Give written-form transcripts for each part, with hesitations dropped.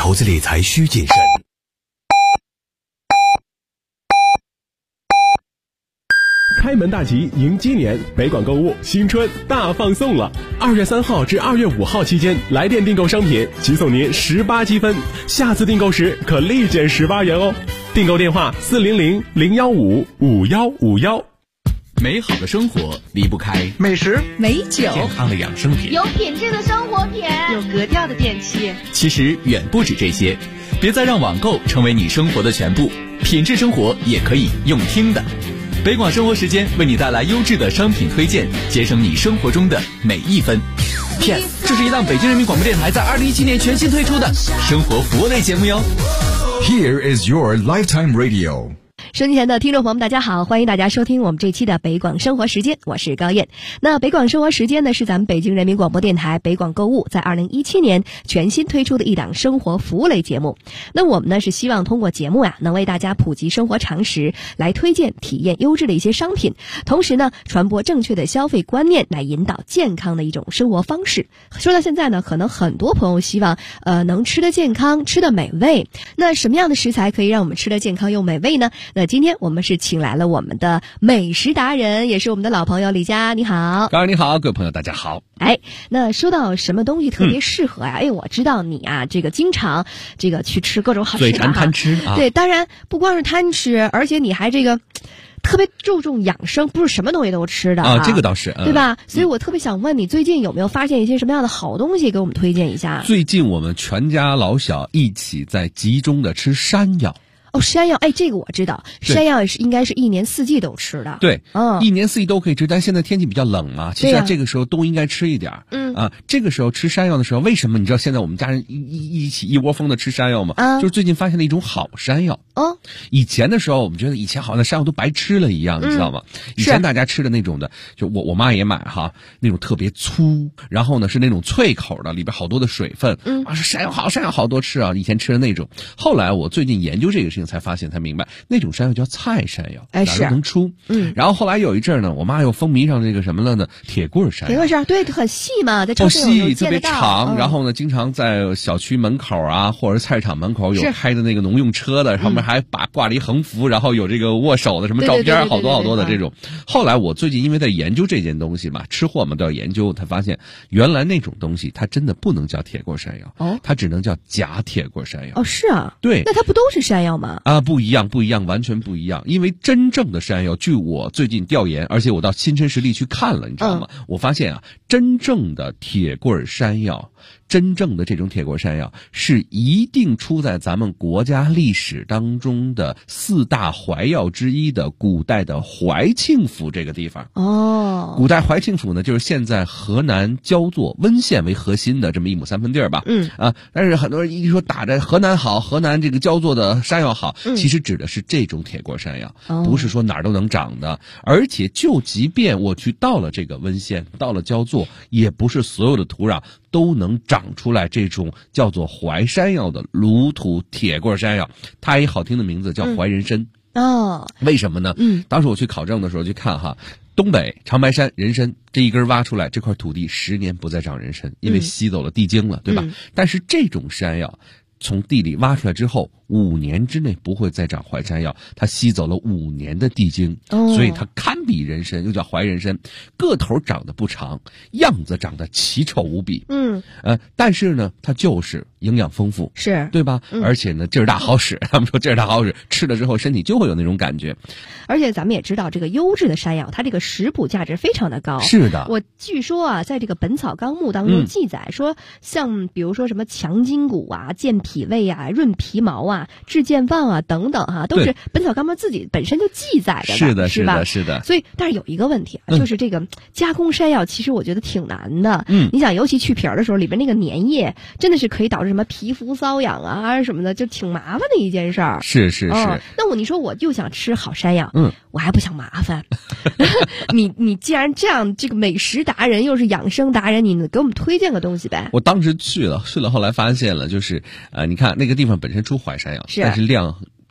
投资理财需谨慎。 开门大吉迎鸡年，北广购物新春大放送了！2月3号至2月5号期间，来电订购商品即送您18积分，下次订购时可立减18元哦。订购电话400-015-5151。 美好的生活离不开美食、 美酒、 健康的养生品， 有品质的生活品， 有格调的电器。 其实远不止这些，别再让网购成为你生活的全部，品质生活也可以用听的。北广生活时间为你带来优质的商品推荐，节省你生活中的每一分。P.S. 这是一档北京人民广播电台在2017年全新推出的生活服务类节目哟。 Here is your lifetime radio。 收听前的听众朋友们大家好，欢迎大家收听我们这期的北广生活时间，我是高燕。那北广生活时间呢，是咱们北京人民广播电台北广购物在2017年全新推出的一档生活服务类节目。那我们呢是希望通过节目能为大家普及生活常识，来推荐体验优质的一些商品，同时呢传播正确的消费观念，来引导健康的一种生活方式。说到现在呢，可能很多朋友希望能吃得健康，吃得美味。那什么样的食材可以让我们吃得健康又美味呢？那今天我们是请来了我们的美食达人，也是我们的老朋友李佳，你好。 高你好，各位朋友大家好。 那说到什么东西特别适合呀？我知道你啊，这个经常这个去吃各种好吃的， 嘴馋贪吃啊。 对，当然不光是贪吃，而且你还这个特别注重养生，不是什么东西都吃的啊，这个倒是， 对吧？所以我特别想问你，最近有没有发现一些什么样的好东西给我们推荐一下？ 最近我们全家老小一起在集中的吃山药。 山药，这个我知道，山药应该是一年四季都吃的。 对，一年四季都可以吃，但现在天气比较冷嘛，其实这个时候都应该吃一点。这个时候吃山药的时候，为什么你知道现在我们家人一起一窝蜂的吃山药吗？就是最近发现了一种好山药。以前的时候我们觉得以前好像山药都白吃了一样，你知道吗？以前大家吃的那种的，就我妈也买哈，那种特别粗，然后呢是那种脆口的，里边好多的水分。山药好多吃啊，以前吃的那种。后来我最近研究这个事情才发现才明白，那种山药叫菜山药，哪都能出。然后后来有一阵呢，我妈又风靡上这个什么了呢？铁棍山药。铁棍山对，很细嘛，在超市细特别长，然后呢经常在小区门口啊或者菜市场门口有开的那个农用车的，上面还挂了一横幅，然后有这个握手的什么照片，好多的这种。后来我最近因为在研究这件东西嘛，吃货嘛都要研究，才发现原来那种东西它真的不能叫铁棍山药，它只能叫假铁棍山药。 是啊， 对， 那它不都是山药吗？ 不一样，完全不一样。因为真正的山药，据我最近调研，而且我到亲身实地去看了，你知道吗？我发现真正的铁棍山药，真正的这种铁棍山药是一定出在咱们国家历史当中的4大怀药之一的古代的怀庆府这个地方。古代怀庆府呢，就是现在河南焦作温县为核心的这么1亩3分地儿吧。但是很多人一说打着河南好，河南这个焦作的山药好，其实指的是这种铁棍山药，不是说哪儿都能长的。而且就即便我去到了这个温县，到了焦作，也不是所有的土壤都能长出来这种叫做怀山药的炉土铁棍山药。它一好听的名字叫怀人参。为什么呢？当时我去考证的时候去看东北长白山人参这一根挖出来，这块土地10年不再长人参，因为吸走了地精了，对吧？但是这种山药从地里挖出来之后，5年之内不会再长怀山药，它吸走了5年的地精，所以它堪比人参，又叫怀人参。个头长得不长，样子长得奇丑无比。但是呢，它就是营养丰富， 是对吧？而且呢，劲儿大好使。他们说劲儿大好使，吃了之后身体就会有那种感觉。 而且咱们也知道，这个优质的山药，它这个食补价值非常的高。 是的， 我据说在这个《本草纲目》当中记载说，像比如说什么强筋骨啊、健脾胃啊、润皮毛啊、治健忘啊等等都是《本草纲目》自己本身就记载的。 是的。 所以，但是有一个问题就是这个加工山药，其实我觉得挺难的。你想，尤其去皮儿的时候，里边那个粘液真的是可以导致什么皮肤瘙痒啊什么的，就挺麻烦的一件事儿。 是。 那你说我就想吃好山药，我还不想麻烦。你既然这样，这个美食达人又是养生达人，你给我们推荐个东西呗？ 我当时去了，后来发现了，就是你看那个地方本身出怀山药，但是量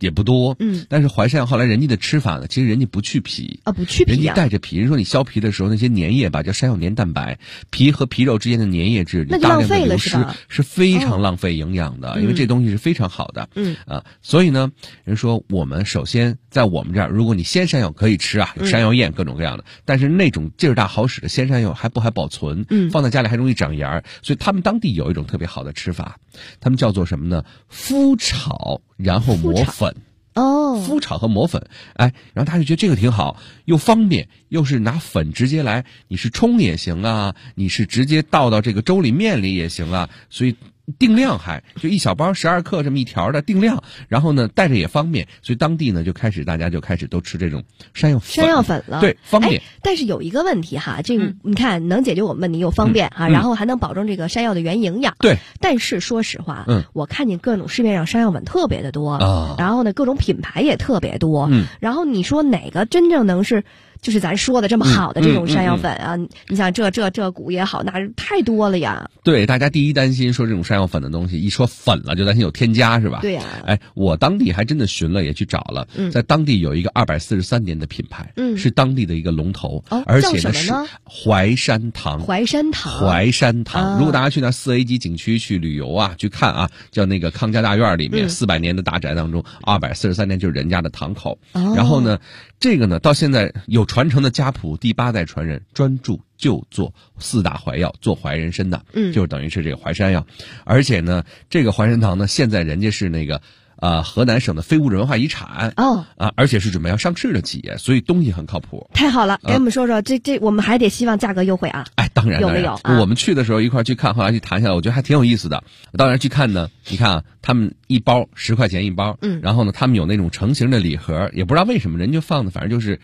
也不多，但是淮山药后来人家的吃法呢，其实人家不去皮啊，不去皮， 人家带着皮。人说你削皮的时候，那些粘液吧，叫山药粘蛋白，皮和皮肉之间的粘液质那就浪费了是吧？ 是非常浪费营养的，因为这东西是非常好的，所以呢，人说我们首先在我们这儿，如果你鲜山药可以吃啊，有山药宴各种各样的，但是那种劲儿大好使的鲜山药还不好保存，放在家里还容易长芽，所以他们当地有一种特别好的吃法，他们叫做什么呢？麸炒然后磨粉。麸炒和磨粉，然后他就觉得这个挺好，又方便，又是拿粉直接来，你是冲也行啊，你是直接倒到这个粥里面里也行啊，所以定量还就一小包12克这么一条的定量，然后呢带着也方便，所以当地呢大家就开始都吃这种山药粉了，对，方便。 但是有一个问题哈，这个你看能解决我们问题又方便哈，然后还能保证这个山药的原营养。 对， 但是说实话，我看见各种市面上山药粉特别的多然后呢各种品牌也特别多，然后你说哪个真正能是就是咱说的这么好的这种山药粉啊，你想这股也好，那太多了呀。 对，大家第一担心说这种山药粉的东西，一说粉了就担心有添加是吧？ 对呀。 我当地还真的寻了，也去找了，在当地有一个243年的品牌，是当地的一个龙头，而且呢是淮山堂。淮山堂，如果大家去那4A 级景区去旅游啊，去看啊，叫那个康家大院里面400年的大宅当中，243年就是人家的堂口。然后呢，这个呢到现在有传承的家谱，第8代传人专注就做4大淮药，做淮人参的，就是等于是这个淮山药。而且呢，这个淮山堂呢，现在人家是那个河南省的非物质文化遗产而且是准备要上市的企业，所以东西很靠谱。 太好了，给我们说说这我们还得希望价格优惠啊。 当然有没有？ 我们去的时候一块去看，后来去谈下来，我觉得还挺有意思的。当然去看呢，你看啊，他们一包10块钱一包，然后呢，他们有那种成型的礼盒，也不知道为什么人就放的，反正就是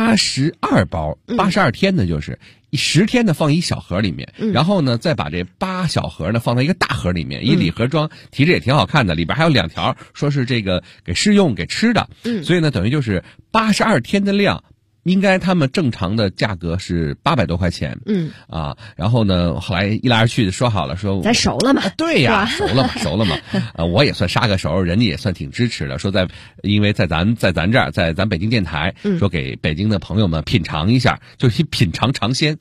82包，82天的就是10天的放一小盒里面，然后呢再把这8小盒呢放在一个大盒里面，一礼盒装，提着也挺好看的，里边还有2条说是这个给试用给吃的，所以呢等于就是82天的量。应该他们正常的价格是800多块钱，然后呢，后来一来二去的说好了，说咱熟了嘛， 对呀，熟了嘛，我也算杀个熟，人家也算挺支持的，说因为在咱这儿，在咱北京电台，说给北京的朋友们品尝一下，就是品尝尝鲜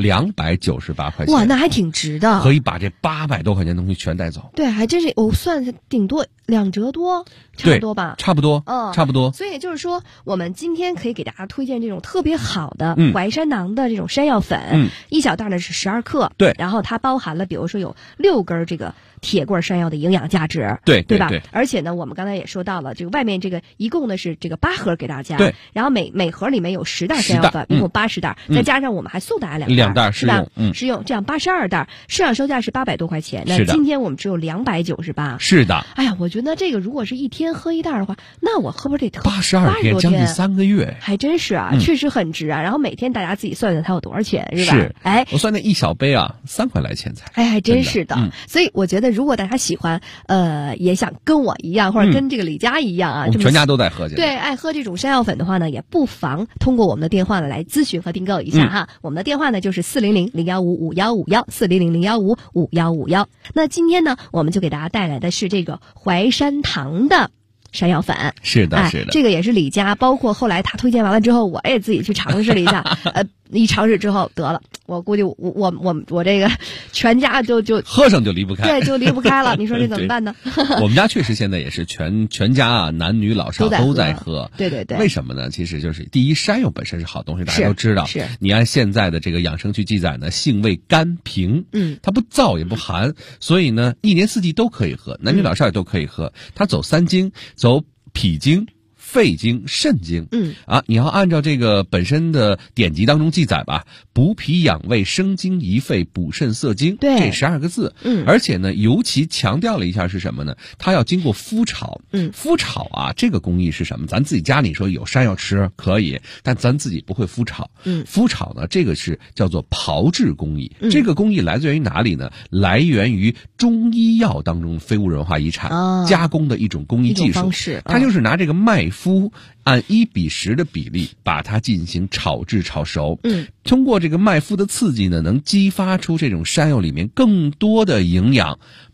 ，298块钱， 哇，那还挺值的， 可以把这800多块钱的东西全带走， 对，还真是，我算顶多2折多，差不多吧， 差不多，差不多。 所以也就是说，我们今天可以给大家推荐这种特别好的淮山囊的这种山药粉，一小袋呢是12克， 对， 然后它包含了比如说有6根这个铁棍山药的营养价值， 对吧？而且呢，我们刚才也说到了，这个外面这个一共呢是这个8盒给大家， 对， 然后每盒里面有10袋山药粉，一共80袋，再加上我们还送大家2袋试用， 试用，这样82袋，市场售价是800多块钱，那今天我们只有298， 是的。 哎呀，我觉得这个如果是一天喝1袋的话，那我喝不得 82天，将近3个月， 还真是啊，确实很值啊。然后每天大家自己算算它有多少钱，是吧？ 是，我算那一小杯啊，3块来钱才。 还真是的。所以我觉得，如果大家喜欢，也想跟我一样，或者跟这个李佳一样啊， 我们全家都在喝。 对，爱喝这种山药粉的话呢，也不妨通过我们的电话呢来咨询和订购一下哈。我们的电话呢就是400-015-5151，400-015-5151。那今天呢，我们就给大家带来的是这个淮山堂的山药粉， 是的，是的， 这个也是李佳，包括后来他推荐完了之后，我也自己去尝试了一下，一尝试之后得了，我估计我这个全家就喝上就离不开， 对，就离不开了。你说这怎么办呢？ 我们家确实现在也是全家啊，男女老少都在喝。 对对对。 为什么呢？其实就是第一，山药本身是好东西，大家都知道。 是。 你按现在的这个养生去记载呢，性味甘平，它不燥也不寒，所以呢，一年四季都可以喝，男女老少也都可以喝。它走3经，走脾经、肺经、肾经，你要按照这个本身的典籍当中记载吧，补脾养胃、生津益肺、补肾涩精， 对， 这12个字，而且呢，尤其强调了一下是什么呢？它要经过麸炒，麸炒啊，这个工艺是什么？咱自己家里说有山药吃可以，但咱自己不会麸炒，麸炒呢，这个是叫做炮制工艺，这个工艺来自于哪里呢？来源于中医药当中非物质文化遗产加工的一种工艺技术方式，它就是拿这个麦麸按1:10的比例把它进行炒制炒熟，通过这个麦麸的刺激呢，能激发出这种山药里面更多的营养，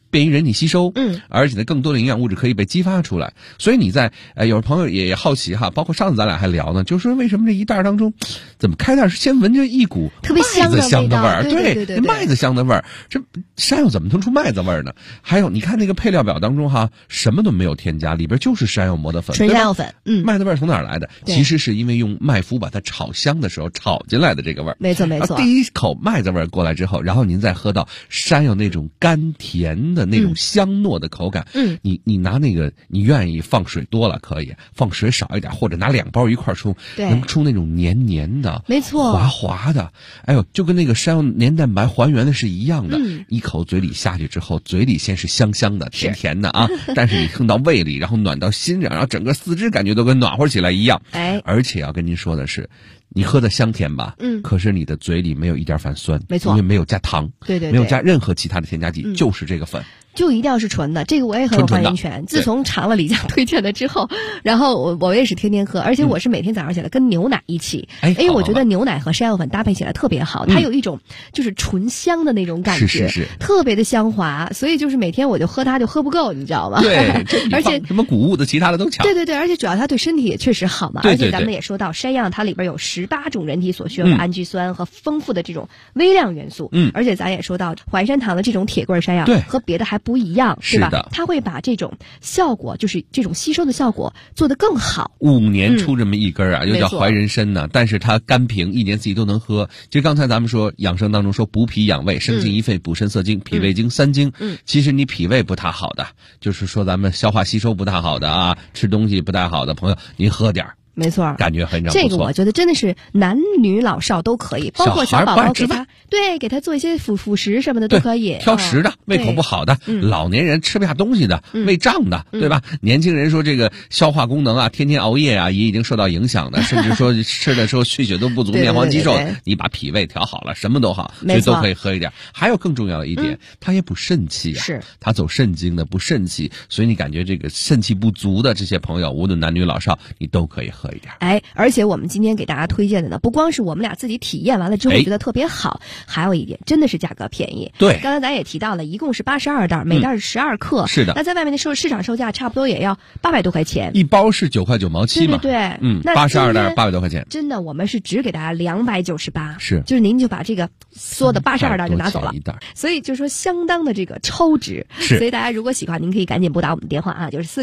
便于人体吸收，而且呢更多的营养物质可以被激发出来。所以你在有朋友也好奇哈，包括上次咱俩还聊呢，就是说为什么这一袋当中怎么开袋先闻着一股特别麦子香的味儿？ 对， 麦子香的味儿，这山药怎么能出麦子味儿呢？还有你看那个配料表当中哈，什么都没有添加，里边就是山药磨的粉， 纯山药粉。 麦子味儿从哪儿来的？其实是因为用麦麸把它炒香的时候炒进来的这个味儿。 没错。 第一口麦子味儿过来之后，然后您再喝到山药那种甘甜的那种香糯的口感。你拿那个，你愿意放水多了可以，放水少一点，或者拿2包一块冲，能出那种黏黏的， 没错， 滑滑的。哎呦，就跟那个山药黏蛋白还原的是一样的。一口嘴里下去之后，嘴里先是香香的、甜甜的啊，但是你吞到胃里，然后暖到心上，然后整个四肢感觉都跟暖和起来一样。而且要跟您说的是，你喝的香甜吧，可是你的嘴里没有一点反酸， 没错， 因为没有加糖， 对， 没有加任何其他的添加剂，就是这个粉。 就一定要是纯的，这个我也很有发言权。自从尝了李佳推荐的之后，然后我也是天天喝，而且我是每天早上起来跟牛奶一起，因为我觉得牛奶和山药粉搭配起来特别好，它有一种就是醇香的那种感觉， 是特别的香滑，所以就是每天我就喝它就喝不够，你知道吗？ 对， 而且什么谷物的其他的都强。 对，而且主要它对身体也确实好嘛。而且咱们也说到山药它里边有18种人体所需要的氨基酸和丰富的这种微量元素。而且咱也说到淮山堂的这种铁棍山药和别的还不一样，对吧？它会把这种效果，就是这种吸收的效果做得更好。 5年出这么一根啊，又叫淮人参呢，但是它甘平，1年四季都能喝。其实刚才咱们说养生当中说补脾养胃，生津益肺，补肾涩精，脾胃经3经。其实你脾胃不太好的，就是说咱们消化吸收不太好的啊，吃东西不太好的朋友，您喝点儿。 没错， 感觉非常不错。 这个我觉得真的是男女老少都可以，包括小宝宝给他做一些辅食什么的都可以。 挑食的、胃口不好的、老年人吃不下东西的、胃胀的，对吧？年轻人说这个消化功能啊，天天熬夜啊，也已经受到影响的，甚至说吃的时候血都不足、面黄肌瘦，你把脾胃调好了，什么都好，所以都可以喝一点。还有更重要的一点，它也补肾气啊， 是它走肾经的，补肾气，所以你感觉这个肾气不足的这些朋友，无论男女老少，你都可以喝一点。 而且我们今天给大家推荐的呢，不光是我们俩自己体验完了之后觉得特别好，还有一点真的是价格便宜。 对， 刚才咱也提到了，一共是82袋，每袋是12克。 是的。 那在外面的市场售价差不多也要800多块钱， 一包是9块9毛7嘛。 对， 那82袋800多块钱。 真的，我们是只给大家298， 是， 就是您就把这个所有的82袋就拿走了一袋， 所以就是说相当的这个超值。 是， 所以大家如果喜欢，您可以赶紧拨打我们的电话啊，就是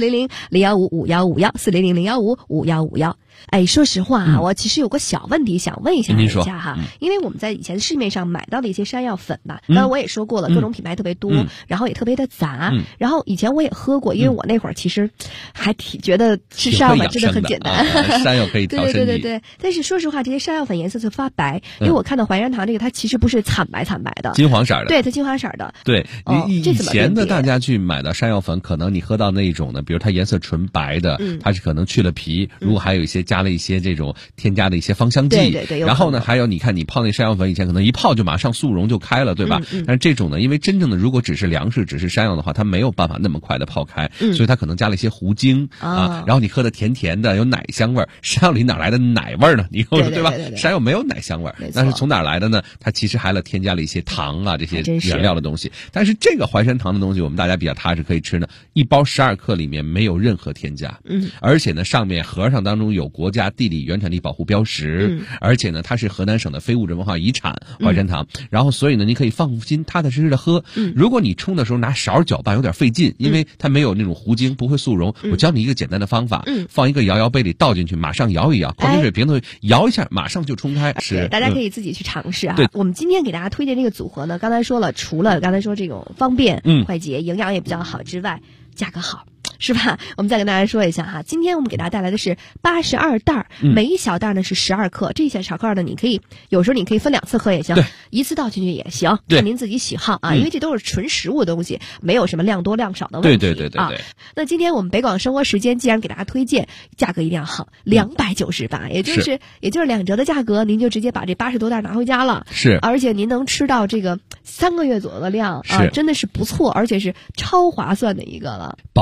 400-0151-400-0151-5151。说实话啊，我其实有个小问题想问一下大家哈，因为我们在以前市面上买到的一些山药粉吧，刚才我也说过了，各种品牌特别多，然后也特别的杂，然后以前我也喝过，因为我那会儿其实还挺觉得吃山药粉真的很简单， 山药可以调身体。 对，但是说实话，这些山药粉颜色就发白，因为我看到淮山堂这个它其实不是惨白的， 金黄色的， 对，它金黄色的。 对，以前的大家去买的山药粉，可能你喝到那种的，比如它颜色纯白的，它是可能去了皮，如果还有一些加了一些这种添加的一些芳香剂， 对， 然后呢，还有你看你泡那山药粉，以前可能一泡就马上速溶就开了，对吧？但是这种呢，因为真正的如果只是粮食，只是山药的话，它没有办法那么快的泡开，所以它可能加了一些糊精啊，然后你喝的甜甜的，有奶香味儿。山药里哪来的奶味儿呢？你跟我说对吧？山药没有奶香味儿，那是从哪来的呢？它其实还添加了一些糖啊这些原料的东西。但是这个淮山堂的东西，我们大家比较踏实可以吃呢，一包12克里面没有任何添加，而且呢上面盒上当中有国家地理原产地保护标识，而且呢它是河南省的非物质文化遗产淮山堂，然后所以呢你可以放心踏踏实实的喝。如果你冲的时候拿勺搅拌有点费劲，因为它没有那种糊精，不会速溶。我教你一个简单的方法，放一个摇摇杯里倒进去，马上摇一摇，矿泉水瓶头摇一下，马上就冲开。是， 大家可以自己去尝试啊。 对， 我们今天给大家推荐这个组合呢，刚才说了，除了刚才说这种方便、快捷、营养也比较好之外，价格好。是吧？我们再跟大家说一下哈，今天我们给大家带来的是82袋，每一小袋呢是12克。这些小克呢，你可以有时候你可以分2次喝也行，一次倒进去也行，看您自己喜好啊。因为这都是纯食物的东西，没有什么量多量少的问题。 对啊。那今天我们北广生活时间既然给大家推荐，价格一定要好，298，也就是2折的价格，您就直接把这80多袋拿回家了。 是， 而且您能吃到这个3个月左右的量啊，真的是不错，而且是超划算的一个了， 保证大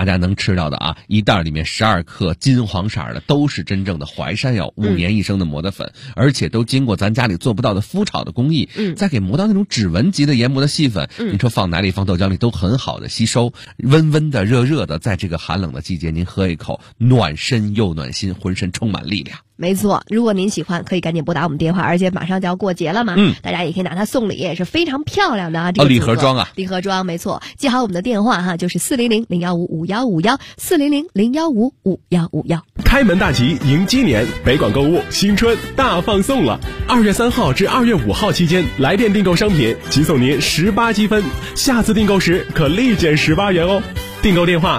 大家能吃到的啊，一袋里面12克金黄色的都是真正的淮山药，5年1升的磨的粉，而且都经过咱家里做不到的麸炒的工艺，再给磨到那种指纹级的研磨的细粉，你说放奶里放豆浆里都很好的吸收，温温的热热的，在这个寒冷的季节您喝一口，暖身又暖心，浑身充满力量。 没错，如果您喜欢，可以赶紧拨打我们电话，而且马上就要过节了嘛，大家也可以拿它送礼，也是非常漂亮的啊。这个礼盒装啊， 礼盒装，没错。记好我们的电话哈，就是400-015-5151，400-015-5151。 开门大吉迎鸡年，北广购物新春大放送了。2月3号至2月5号期间，来电订购商品即送您18积分，下次订购时可立减18元哦。订购电话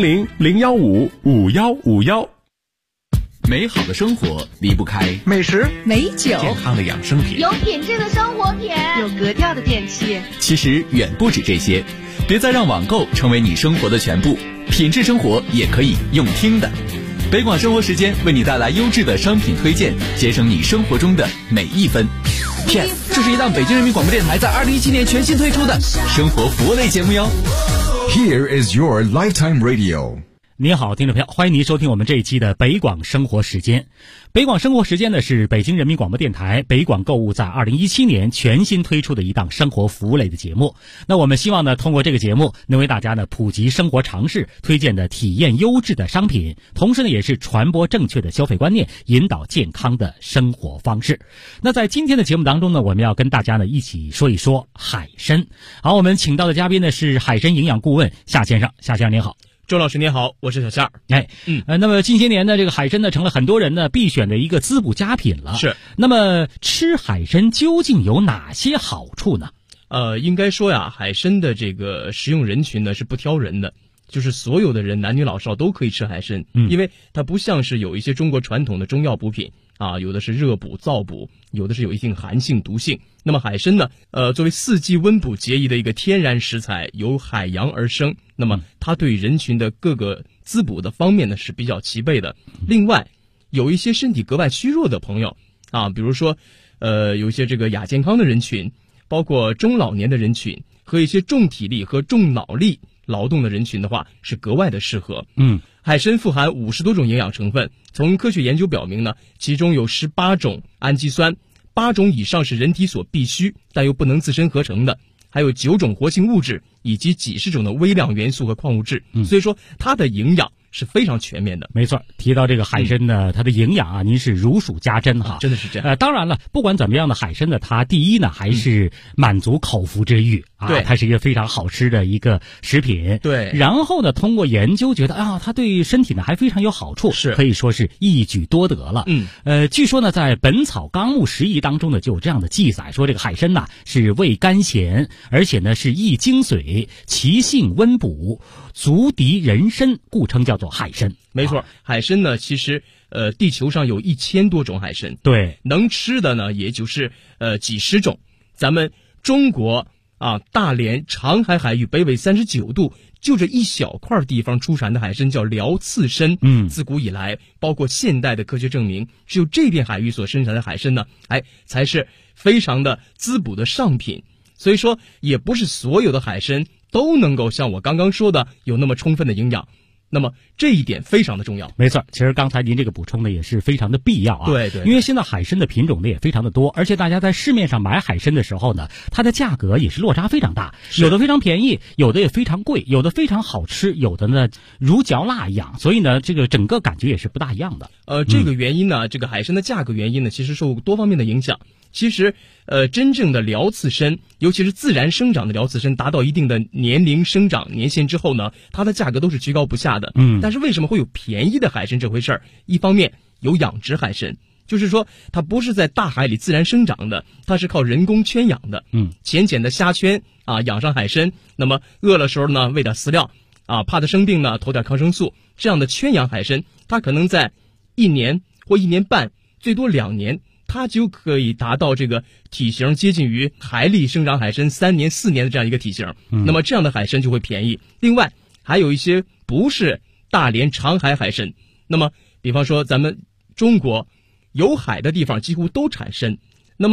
400-015-5151。 美好的生活离不开美食、 美酒、 健康的养生品、 有品质的生活品、 有格调的电器。 其实远不止这些，别再让网购成为你生活的全部，品质生活也可以用听的。北广生活时间为你带来优质的商品推荐，节省你生活中的每一分。这是一档北京人民广播电台在2017年全新推出的生活服务类节目哟。 Here is your lifetime radio. 您好，听众朋友，欢迎您收听我们这一期的北广生活时间。北广生活时间呢，是北京人民广播电台北广购物在2017年全新推出的一档生活服务类的节目。那我们希望呢，通过这个节目能为大家呢普及生活常识，推荐的体验优质的商品，同时呢也是传播正确的消费观念，引导健康的生活方式。那在今天的节目当中呢，我们要跟大家呢一起说一说海参。好，我们请到的嘉宾呢是海参营养顾问夏先生。夏先生您好。 周老师您好，我是小夏。 那么近些年呢，这个海参呢成了很多人呢必选的一个滋补佳品了。 是。 那么吃海参究竟有哪些好处呢？ 应该说呀，海参的这个食用人群呢是不挑人的，就是所有的人，男女老少都可以吃海参，因为它不像是有一些中国传统的中药补品啊，有的是热补、燥补，有的是有一定寒性、毒性。那么海参呢，作为四季温补节宜的一个天然食材，由海洋而生，那么它对人群的各个滋补的方面呢是比较齐备的。另外，有一些身体格外虚弱的朋友啊，比如说有一些这个亚健康的人群，包括中老年的人群和一些重体力和重脑力劳动的人群的话，是格外的适合。海参富含50多种营养成分，从科学研究表明呢，其中有18种氨基酸，8种以上是人体所必需但又不能自身合成的，还有9种活性物质以及几十种的微量元素和矿物质。所以说它的营养是非常全面的。 没错，提到这个海参呢，它的营养啊，您是如数家珍哈， 真的是这样。 当然了，不管怎么样的海参呢，它第一呢还是满足口腹之欲啊， 对， 它是一个非常好吃的一个食品。 对， 然后呢，通过研究觉得啊，它对身体呢还非常有好处， 是可以说是一举多得了。据说呢，在《本草纲目拾遗》当中呢就有这样的记载，说这个海参呐是味甘咸，而且呢是益精髓，其性温补，足敌人参，故称叫做海参。 没错，海参呢，其实地球上有1000多种海参， 对， 能吃的呢也就是几十种。咱们中国啊，大连长海海域北纬39度，就这一小块地方出产的海参叫辽刺参。自古以来，包括现代的科学证明，只有这片海域所生产的海参呢，才是非常的滋补的上品。所以说，也不是所有的海参都能够像我刚刚说的有那么充分的营养。那么这一点非常的重要。 没错，其实刚才您这个补充的也是非常的必要啊。 对， 因为现在海参的品种呢也非常的多，而且大家在市面上买海参的时候呢，它的价格也是落差非常大，有的非常便宜，有的也非常贵，有的非常好吃，有的呢如嚼蜡一样，所以呢这个整个感觉也是不大一样的。 这个原因呢，这个海参的价格原因呢，其实受多方面的影响。其实真正的辽刺参，尤其是自然生长的辽刺参，达到一定的年龄生长年限之后呢，它的价格都是居高不下的。但是为什么会有便宜的海参这回事儿？一方面有养殖海参，就是说它不是在大海里自然生长的，它是靠人工圈养的。浅浅的虾圈啊，养上海参，那么饿了时候呢，喂点饲料啊，怕它生病呢，投点抗生素。这样的圈养海参，它可能在1年或1年半，最多2年。它就可以达到这个体型接近于海里生长海参3年4年的这样一个体型。那么这样的海参就会便宜。另外还有一些不是大连长海海参，那么比方说咱们中国有海的地方几乎都产参，那么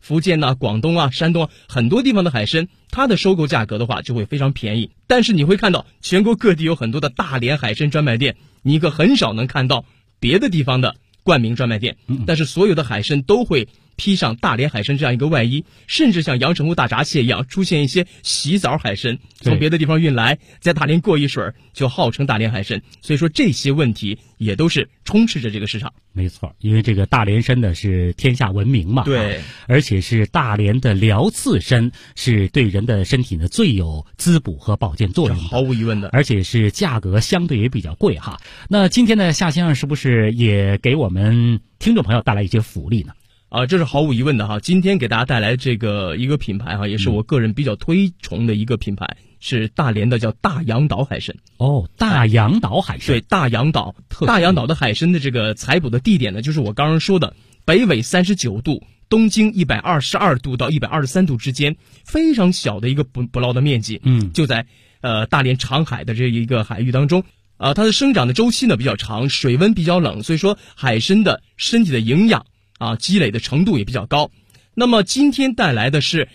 福建呐、广东啊、山东啊很多地方的海参，它的收购价格的话就会非常便宜。但是你会看到全国各地有很多的大连海参专卖店，你可很少能看到别的地方的冠名专卖店。但是所有的海参都会披上大连海参这样一个外衣，甚至像阳澄湖大闸蟹一样出现一些洗澡海参，从别的地方运来，在大连过一水就号称大连海参。所以说这些问题也都是充斥着这个市场。 没错，因为这个大连参呢是天下闻名嘛， 对， 而且是大连的辽刺参，是对人的身体呢最有滋补和保健作用的， 毫无疑问的， 而且是价格相对也比较贵哈。那今天呢，夏先生是不是也给我们听众朋友带来一些福利呢？ 这是毫无疑问的哈。今天给大家带来这个一个品牌哈，也是我个人比较推崇的一个品牌，是大连的叫大洋岛海参。 大洋岛海参。 对，大洋岛的海参的这个采捕的地点呢，就是我刚刚说的北纬39度，东经122度到123度之间，非常小的一个捕捞的面积。就在大连长海的这一个海域当中。它的生长的周期呢比较长，水温比较冷，所以说海参的身体的营养积累的程度也比较高。那么今天带来的是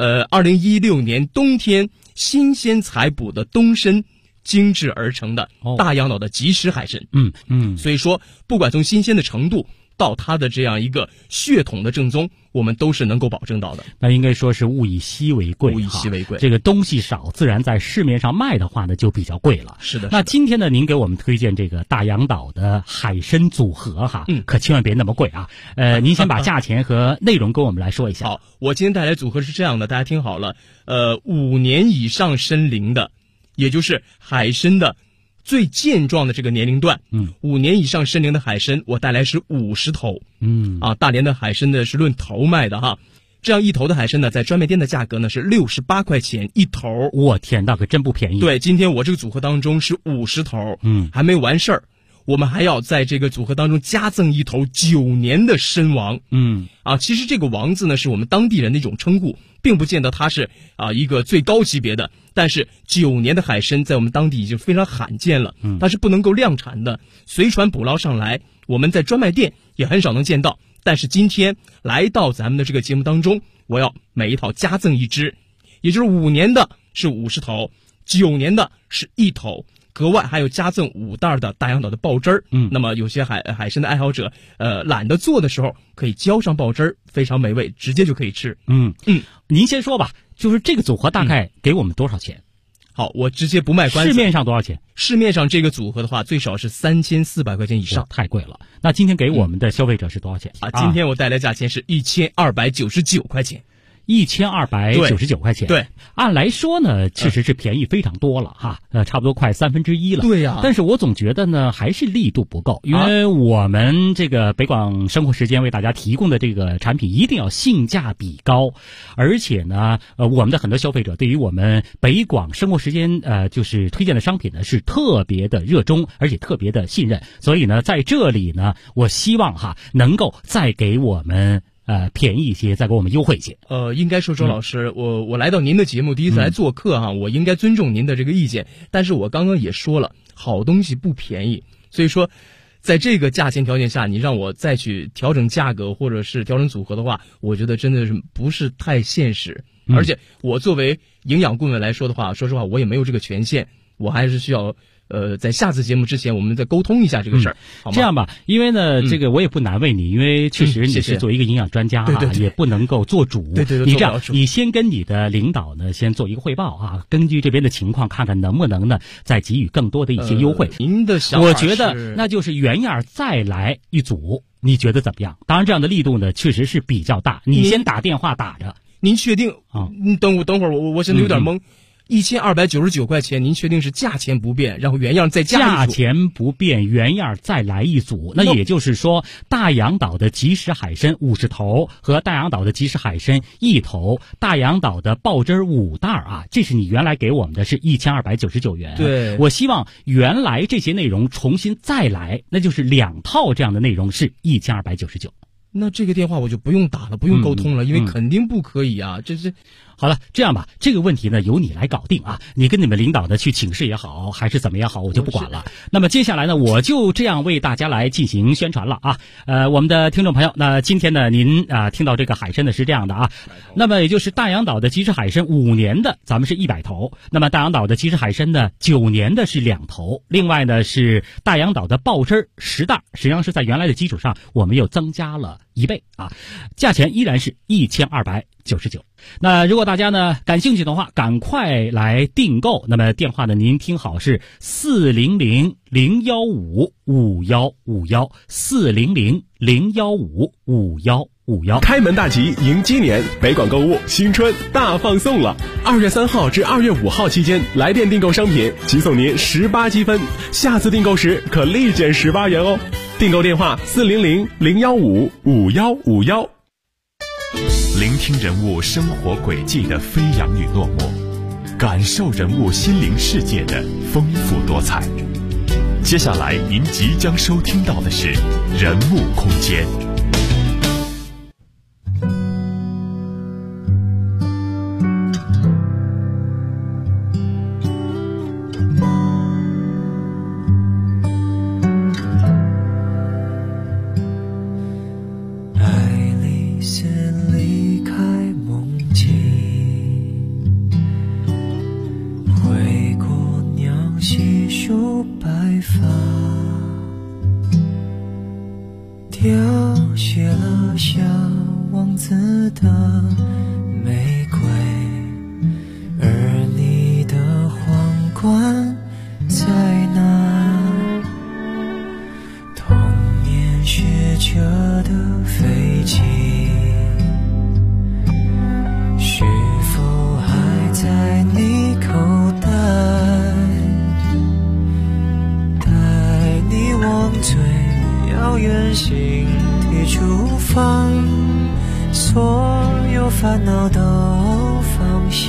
2016年冬天新鲜采捕的冬参精制而成的大洋岛的即食海参。所以说不管从新鲜的程度到它的这样一个血统的正宗，我们都是能够保证到的。 那应该说是物以稀为贵， 物以稀为贵。 这个东西少，自然在市面上卖的话呢就比较贵了。 是的。 那今天呢，您给我们推荐这个大洋岛的海参组合哈，可千万别那么贵啊。您先把价钱和内容跟我们来说一下。 好，我今天带来组合是这样的，大家听好了。5年以上参龄的，也就是海参的最健壮的这个年龄段，5年以上参龄的海参，我带来是50头。大连的海参呢是论头卖的哈。这样一头的海参呢，在专卖店的价格呢是68块钱一头。 我天，那可真不便宜。 对，今天我这个组合当中是50头，还没完事儿，我们还要在这个组合当中加赠一头9年的参王。其实这个王字呢是我们当地人的一种称呼，并不见得它是一个最高级别的，但是9年的海参在我们当地已经非常罕见了，它是不能够量产的，随船捕捞上来，我们在专卖店也很少能见到。但是今天来到咱们的这个节目当中，我要每一套加赠一只，也就是5年的是50头，9年的是1头，格外还有加赠5袋的大洋岛的爆汁儿。那么有些海参的爱好者懒得做的时候，可以浇上爆汁儿，非常美味，直接就可以吃。 您先说吧，就是这个组合大概给我们多少钱？ 好，我直接不卖关子。 市面上多少钱？ 市面上这个组合的话，最少是3400块钱以上， 太贵了。那今天给我们的消费者是多少钱？ 今天我带来价钱是1299块钱。 1299块钱。 对， 按来说呢，确实是便宜非常多了哈，差不多快1/3了。 对呀。 但是我总觉得呢，还是力度不够，因为我们这个北广生活时间为大家提供的这个产品一定要性价比高，而且呢，我们的很多消费者对于我们北广生活时间就是推荐的商品呢是特别的热衷，而且特别的信任。所以呢，在这里呢，我希望能够再给我们便宜一些，再给我们优惠一些。 应该说周老师，我来到您的节目第一次来做客我应该尊重您的这个意见。但是我刚刚也说了，好东西不便宜，所以说在这个价钱条件下，你让我再去调整价格或者是调整组合的话，我觉得真的是不是太现实。而且我作为营养顾问来说的话，说实话我也没有这个权限，我还是需要在下次节目之前，我们再沟通一下这个事儿，好吗？ 这样吧，因为呢，这个我也不难为你，因为确实你是作为一个营养专家也不能够做主。 对， 你这样，你先跟你的领导呢，先做一个汇报根据这边的情况，看看能不能呢，再给予更多的一些优惠。 您的想法我觉得那就是原样再来一组，你觉得怎么样？当然，这样的力度呢，确实是比较大。你先打电话打着。 您确定等会儿，我现在有点懵。1299块钱，您确定是价钱不变，然后原样再加一组？ 价钱不变，原样再来一组。那也就是说，大洋岛的即食海参50头和大洋岛的即食海参1头，大洋岛的爆汁5袋这是你原来给我们的是1299元。 对， 我希望原来这些内容重新再来，那就是2套这样的内容是1299。 那这个电话我就不用打了，不用沟通了，因为肯定不可以这是好了，这样吧，这个问题呢由你来搞定啊，你跟你们领导的去请示也好，还是怎么也好，我就不管了。那么接下来呢，我就这样为大家来进行宣传了啊。我们的听众朋友，那今天呢您听到这个海参呢是这样的啊，那么也就是大洋岛的即食海参5年的咱们是100头，那么大洋岛的即食海参呢9年的是2头，另外呢是大洋岛的鲍汁10袋，实际上是在原来的基础上我们又增加了1倍啊，价钱依然是1299。那如果大家呢感兴趣的话，赶快来订购。那么电话呢您听好是400-015-5151，400-015-5151。 开门大吉迎鸡年，北广购物新春大放送了！2月3号至2月5号期间，来电订购商品即送您18积分，下次订购时可立减18元哦。订购电话400-015-5151。 聆听人物生活轨迹的飞扬与落寞，感受人物心灵世界的丰富多彩。接下来您即将收听到的是人物空间。 凋谢了小王子的玫瑰，而你的皇冠在哪？童年学着的飞机，是否还在你口袋？带你往最遥远星体出发，所有烦恼都放下。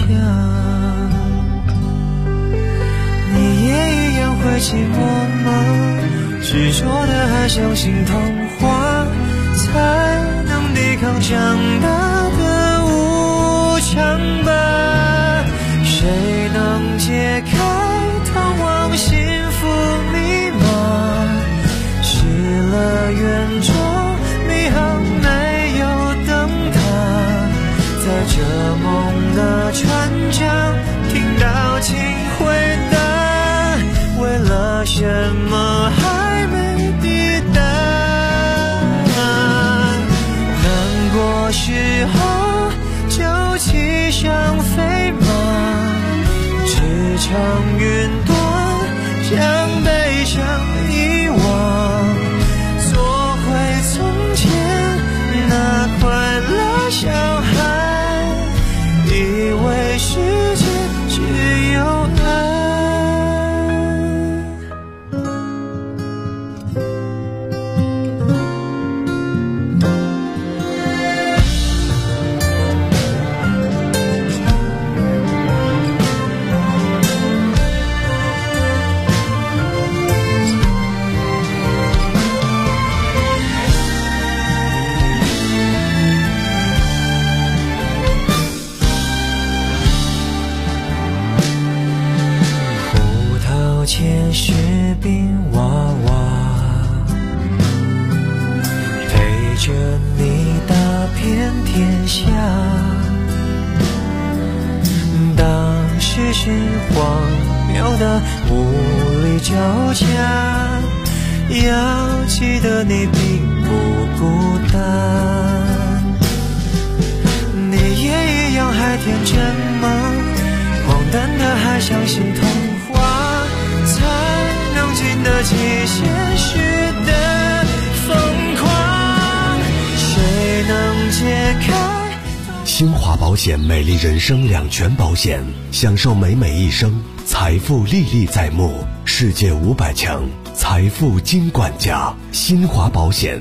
你也一样会寂寞吗？执着的还相信童话，才能抵抗长大的无常吧。谁能解开通往幸福密码？失了远中迷航没有灯塔，在这梦的船长听到请回答，为了什么还没抵达？难过时候就骑上飞马，驰骋云端，将悲伤遗忘，做回从前那快乐小孩，以为世界只有爱。前士兵娃娃，陪着你打遍天下。当时是荒谬的无力交加，要记得你并不孤单。你也一样还天真吗？荒诞的还相信童话，才能经得起现实的疯狂。谁能解开？ 新华保险美丽人生两全保险，享受美美一生，财富历历在目，世界500强财富金管家。新华保险